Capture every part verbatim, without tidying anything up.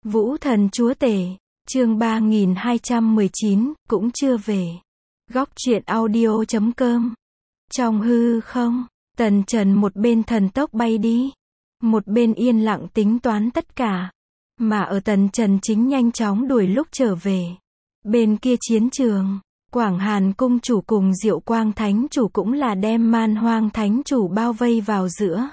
Vũ thần chúa tể, chương ba nghìn hai trăm mười chín, cũng chưa về. Góc truyện audio chấm com. Trong hư không, Tần Trần một bên thần tốc bay đi, một bên yên lặng tính toán tất cả. Mà ở Tần Trần chính nhanh chóng đuổi lúc trở về. Bên kia chiến trường, Quảng Hàn cung chủ cùng Diệu Quang thánh chủ cũng là đem Man Hoang thánh chủ bao vây vào giữa.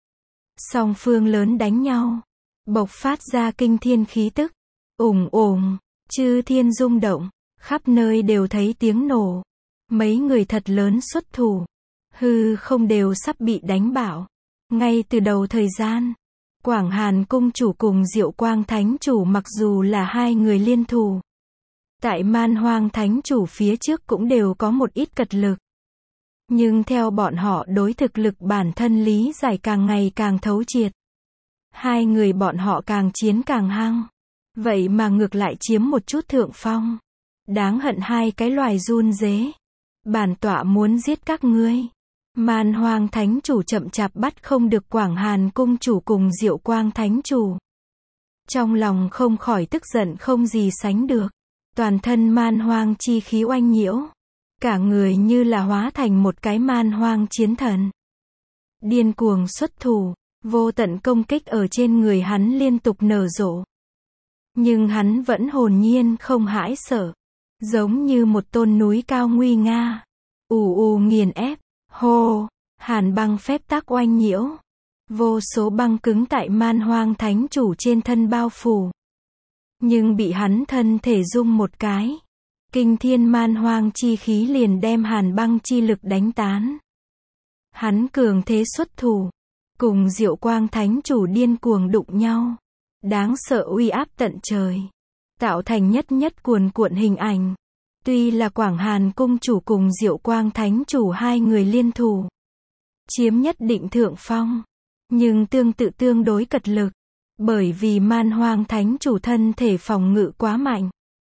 Song phương lớn đánh nhau, bộc phát ra kinh thiên khí tức, ùng ùng, chư thiên rung động, khắp nơi đều thấy tiếng nổ. Mấy người thật lớn xuất thủ, hư không đều sắp bị đánh bạo. Ngay từ đầu thời gian, Quảng Hàn cung chủ cùng Diệu Quang thánh chủ mặc dù là hai người liên thủ, tại Man Hoang thánh chủ phía trước cũng đều có một ít cật lực. Nhưng theo bọn họ đối thực lực bản thân lý giải càng ngày càng thấu triệt, hai người bọn họ càng chiến càng hăng. Vậy mà ngược lại chiếm một chút thượng phong. Đáng hận hai cái loài run rế. Bản tọa muốn giết các ngươi. Man Hoang thánh chủ chậm chạp bắt không được Quảng Hàn cung chủ cùng Diệu Quang thánh chủ. Trong lòng không khỏi tức giận không gì sánh được. Toàn thân man hoang chi khí oanh nhiễu. Cả người như là hóa thành một cái man hoang chiến thần. Điên cuồng xuất thủ, vô tận công kích ở trên người hắn liên tục nở rộ. Nhưng hắn vẫn hồn nhiên không hãi sợ. Giống như một tôn núi cao nguy nga. Ù ù nghiền ép, hô, hàn băng phép tắc oanh nhiễu. Vô số băng cứng tại man hoang thánh chủ trên thân bao phủ. Nhưng bị hắn thân thể rung một cái. Kinh thiên man hoang chi khí liền đem hàn băng chi lực đánh tán. Hắn cường thế xuất thủ. Cùng Diệu Quang thánh chủ điên cuồng đụng nhau. Đáng sợ uy áp tận trời. Tạo thành nhất nhất cuồn cuộn hình ảnh. Tuy là Quảng Hàn cung chủ cùng Diệu Quang thánh chủ hai người liên thủ. Chiếm nhất định thượng phong. Nhưng tương tự tương đối cật lực. Bởi vì man hoang thánh chủ thân thể phòng ngự quá mạnh.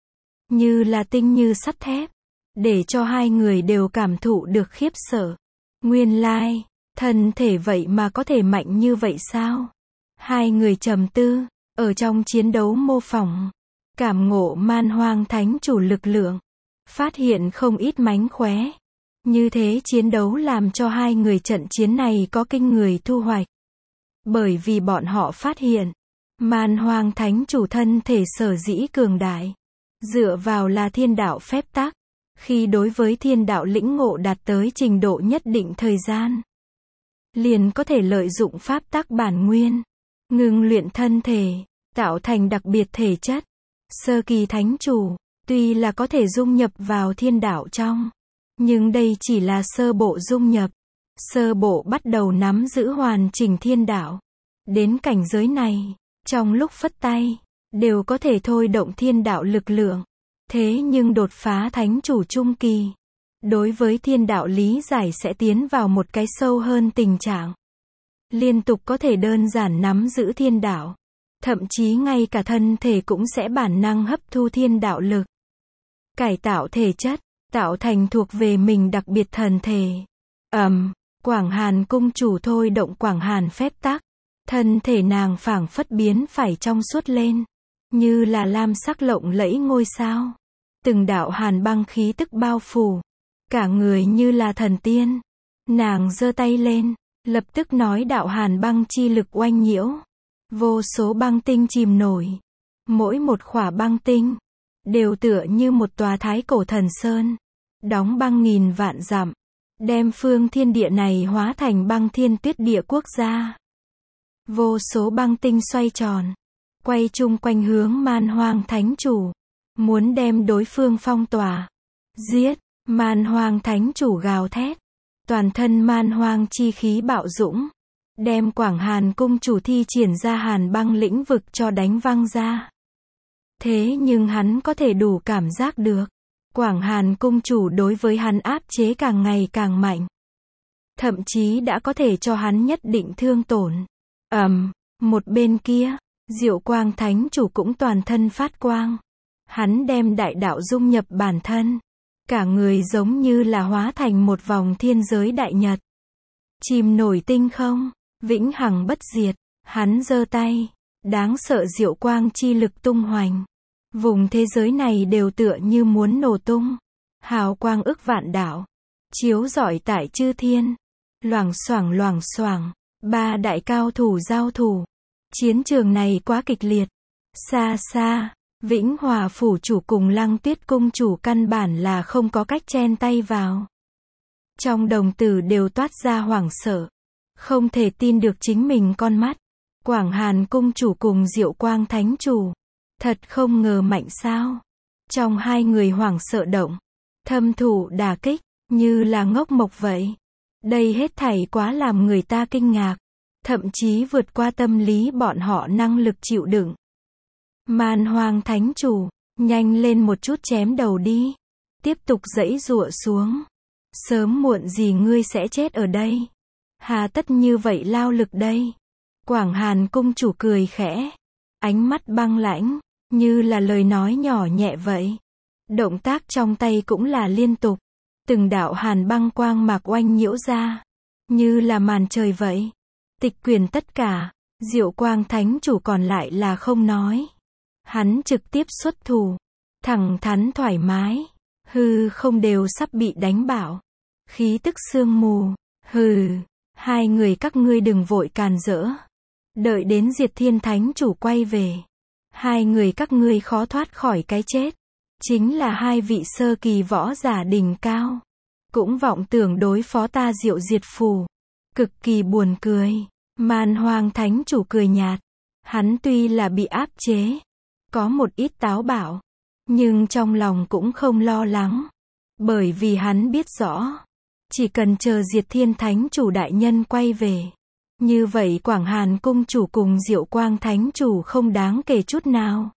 Như là tinh như sắt thép. Để cho hai người đều cảm thụ được khiếp sợ. Nguyên lai, thân thể vậy mà có thể mạnh như vậy sao? Hai người trầm tư, ở trong chiến đấu mô phỏng. Cảm ngộ man hoang thánh chủ lực lượng. Phát hiện không ít mánh khóe. Như thế chiến đấu làm cho hai người trận chiến này có kinh người thu hoạch. Bởi vì bọn họ phát hiện. Man hoang thánh chủ thân thể sở dĩ cường đại. Dựa vào là thiên đạo phép tắc. Khi đối với thiên đạo lĩnh ngộ đạt tới trình độ nhất định thời gian. Liền có thể lợi dụng pháp tắc bản nguyên. Ngưng luyện thân thể. Tạo thành đặc biệt thể chất. Sơ kỳ thánh chủ. Tuy là có thể dung nhập vào thiên đạo trong. Nhưng đây chỉ là sơ bộ dung nhập. Sơ bộ bắt đầu nắm giữ hoàn chỉnh thiên đạo. Đến cảnh giới này. Trong lúc phất tay, đều có thể thôi động thiên đạo lực lượng. Thế nhưng đột phá thánh chủ trung kỳ. Đối với thiên đạo lý giải sẽ tiến vào một cái sâu hơn tình trạng. Liên tục có thể đơn giản nắm giữ thiên đạo. Thậm chí ngay cả thân thể cũng sẽ bản năng hấp thu thiên đạo lực. Cải tạo thể chất, tạo thành thuộc về mình đặc biệt thần thể. Ầm, um, Quảng Hàn cung chủ thôi động Quảng Hàn phép tắc. Thân thể nàng phảng phất biến phải trong suốt lên. Như là lam sắc lộng lẫy ngôi sao. Từng đạo hàn băng khí tức bao phủ. Cả người như là thần tiên. Nàng giơ tay lên. Lập tức nói đạo hàn băng chi lực oanh nhiễu. Vô số băng tinh chìm nổi. Mỗi một khỏa băng tinh. Đều tựa như một tòa thái cổ thần sơn. Đóng băng nghìn vạn dặm. Đem phương thiên địa này hóa thành băng thiên tuyết địa quốc gia. Vô số băng tinh xoay tròn. Quay chung quanh hướng man hoang thánh chủ. Muốn đem đối phương phong tỏa. Giết. Man hoang thánh chủ gào thét. Toàn thân man hoang chi khí bạo dũng. Đem Quảng Hàn cung chủ thi triển ra hàn băng lĩnh vực cho đánh văng ra. Thế nhưng hắn có thể đủ cảm giác được. Quảng Hàn cung chủ đối với hắn áp chế càng ngày càng mạnh. Thậm chí đã có thể cho hắn nhất định thương tổn. Ầm, um, một bên kia, Diệu Quang thánh chủ cũng toàn thân phát quang. Hắn đem đại đạo dung nhập bản thân. Cả người giống như là hóa thành một vòng thiên giới đại nhật. Chìm nổi tinh không, vĩnh hằng bất diệt. Hắn giơ tay, Đáng sợ diệu quang chi lực tung hoành. Vùng thế giới này đều tựa như muốn nổ tung. Hào quang ức vạn đạo. Chiếu rọi tại chư thiên. Loảng xoảng loảng xoảng. Ba đại cao thủ giao thủ. Chiến trường này quá kịch liệt. Xa xa, Vĩnh Hòa phủ chủ cùng Lăng Tuyết cung chủ căn bản là không có cách chen tay vào. Trong đồng tử đều toát ra hoảng sợ. Không thể tin được chính mình con mắt. Quảng Hàn cung chủ cùng Diệu Quang thánh chủ. Thật không ngờ mạnh sao. Trong hai người hoảng sợ động. Thâm thủ đả kích, như là ngốc mộc vậy. Đây hết thảy quá làm người ta kinh ngạc. Thậm chí vượt qua tâm lý bọn họ năng lực chịu đựng. Man Hoang thánh chủ, nhanh lên một chút chém đầu đi. Tiếp tục giãy giụa xuống. Sớm muộn gì ngươi sẽ chết ở đây. Hà tất như vậy lao lực đây. Quảng Hàn cung chủ cười khẽ. Ánh mắt băng lãnh, như là lời nói nhỏ nhẹ vậy. Động tác trong tay cũng là liên tục. Từng đạo hàn băng quang mạc oanh nhiễu ra. Như là màn trời vậy. Tịch quyền tất cả. Diệu Quang thánh chủ còn lại là không nói. Hắn trực tiếp xuất thủ. Thẳng thắn thoải mái. Hư không đều sắp bị đánh bạo. Khí tức sương mù. Hừ. Hai người các ngươi đừng vội càn rỡ. Đợi đến Diệt Thiên thánh chủ quay về. Hai người các ngươi khó thoát khỏi cái chết. Chính là hai vị sơ kỳ võ giả đỉnh cao. Cũng vọng tưởng đối phó ta Diệu Diệt Phù. Cực kỳ buồn cười. Man Hoang thánh chủ cười nhạt. Hắn tuy là bị áp chế. Có một ít táo bạo. Nhưng trong lòng cũng không lo lắng. Bởi vì hắn biết rõ. Chỉ cần chờ Diệt Thiên thánh chủ đại nhân quay về. Như vậy Quảng Hàn cung chủ cùng Diệu Quang thánh chủ không đáng kể chút nào.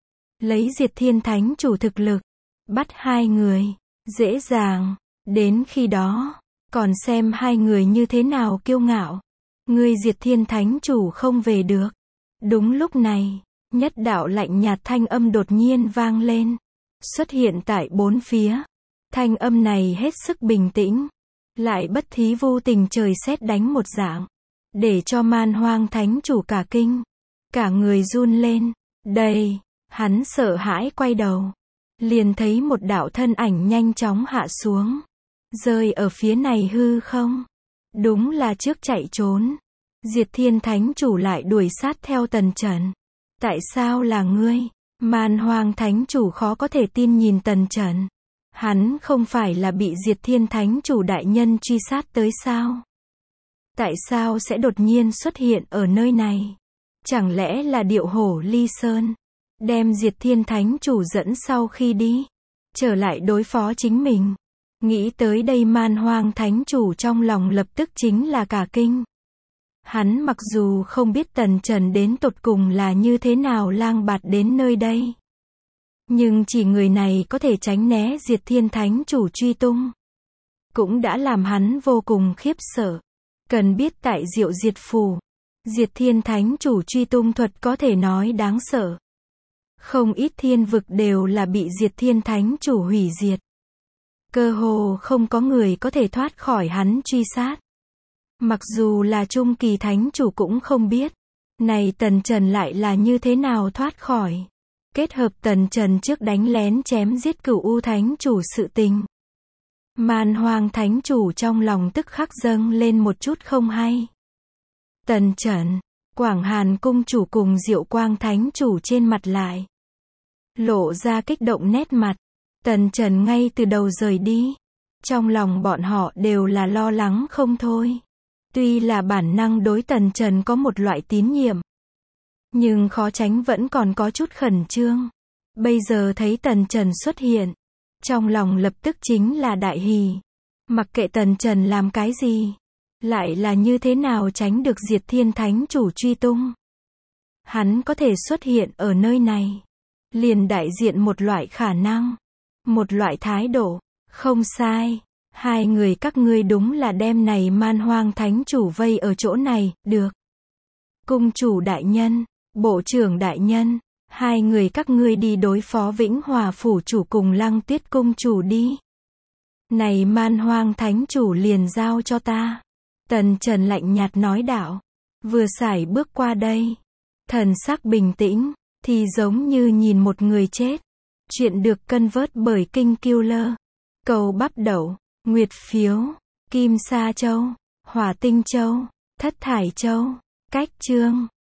Lấy Diệt Thiên thánh chủ thực lực. Bắt hai người. Dễ dàng. Đến khi đó. Còn xem hai người như thế nào kiêu ngạo. Ngươi Diệt Thiên thánh chủ không về được. Đúng lúc này. Nhất đạo lạnh nhạt thanh âm đột nhiên vang lên. Xuất hiện tại bốn phía. Thanh âm này hết sức bình tĩnh. Lại bất thí vô tình trời sét đánh một dạng. Để cho Man Hoang thánh chủ cả kinh. Cả người run lên. Đây. Hắn sợ hãi quay đầu. Liền thấy một đạo thân ảnh nhanh chóng hạ xuống. Rơi ở phía này hư không. Đúng là trước chạy trốn. Diệt Thiên thánh chủ lại đuổi sát theo Tần Trần. Tại sao là ngươi? Man Hoang thánh chủ khó có thể tin nhìn Tần Trần. Hắn không phải là bị Diệt Thiên thánh chủ đại nhân truy sát tới sao? Tại sao sẽ đột nhiên xuất hiện ở nơi này? Chẳng lẽ là Điệu Hổ Ly Sơn? Đem Diệt Thiên thánh chủ dẫn sau khi đi. Trở lại đối phó chính mình. Nghĩ tới đây Man Hoang thánh chủ trong lòng lập tức chính là cả kinh. Hắn mặc dù không biết Tần Trần đến tột cùng là như thế nào lang bạt đến nơi đây. Nhưng chỉ người này có thể tránh né Diệt Thiên thánh chủ truy tung. Cũng đã làm hắn vô cùng khiếp sợ. Cần biết tại Diệu Diệt Phù. Diệt Thiên thánh chủ truy tung thuật có thể nói đáng sợ. Không ít thiên vực đều là bị Diệt Thiên thánh chủ hủy diệt. Cơ hồ không có người có thể thoát khỏi hắn truy sát. Mặc dù là trung kỳ thánh chủ cũng không biết. Này Tần Trần lại là như thế nào thoát khỏi. Kết hợp Tần Trần trước đánh lén chém giết Cửu U thánh chủ sự tình. Man Hoang thánh chủ trong lòng tức khắc dâng lên một chút không hay. Tần Trần, Quảng Hàn cung chủ cùng Diệu Quang thánh chủ trên mặt lại. Lộ ra kích động nét mặt. Tần Trần ngay từ đầu rời đi. Trong lòng bọn họ đều là lo lắng không thôi. Tuy là bản năng đối Tần Trần có một loại tín nhiệm. Nhưng khó tránh vẫn còn có chút khẩn trương. Bây giờ thấy Tần Trần xuất hiện. Trong lòng lập tức chính là đại hỉ. Mặc kệ Tần Trần làm cái gì. Lại là như thế nào tránh được Diệt Thiên thánh chủ truy tung. Hắn có thể xuất hiện ở nơi này. Liền đại diện một loại khả năng. Một loại thái độ. Không sai. Hai người các ngươi đúng là đem này Man Hoang thánh chủ vây ở chỗ này, được. Cung chủ đại nhân, bộ trưởng đại nhân, hai người các ngươi đi đối phó Vĩnh Hòa phủ chủ cùng Lăng Tuyết cung chủ đi. Này Man Hoang thánh chủ liền giao cho ta. Tần Trần lạnh nhạt nói đạo. Vừa sải bước qua đây. Thần sắc bình tĩnh, thì giống như nhìn một người chết. Chuyện được cân vớt bởi Kinh Killer. Cầu Bắp Đậu, Nguyệt Phiếu, Kim Sa Châu, Hỏa Tinh Châu, Thất Thải Châu. Cách chương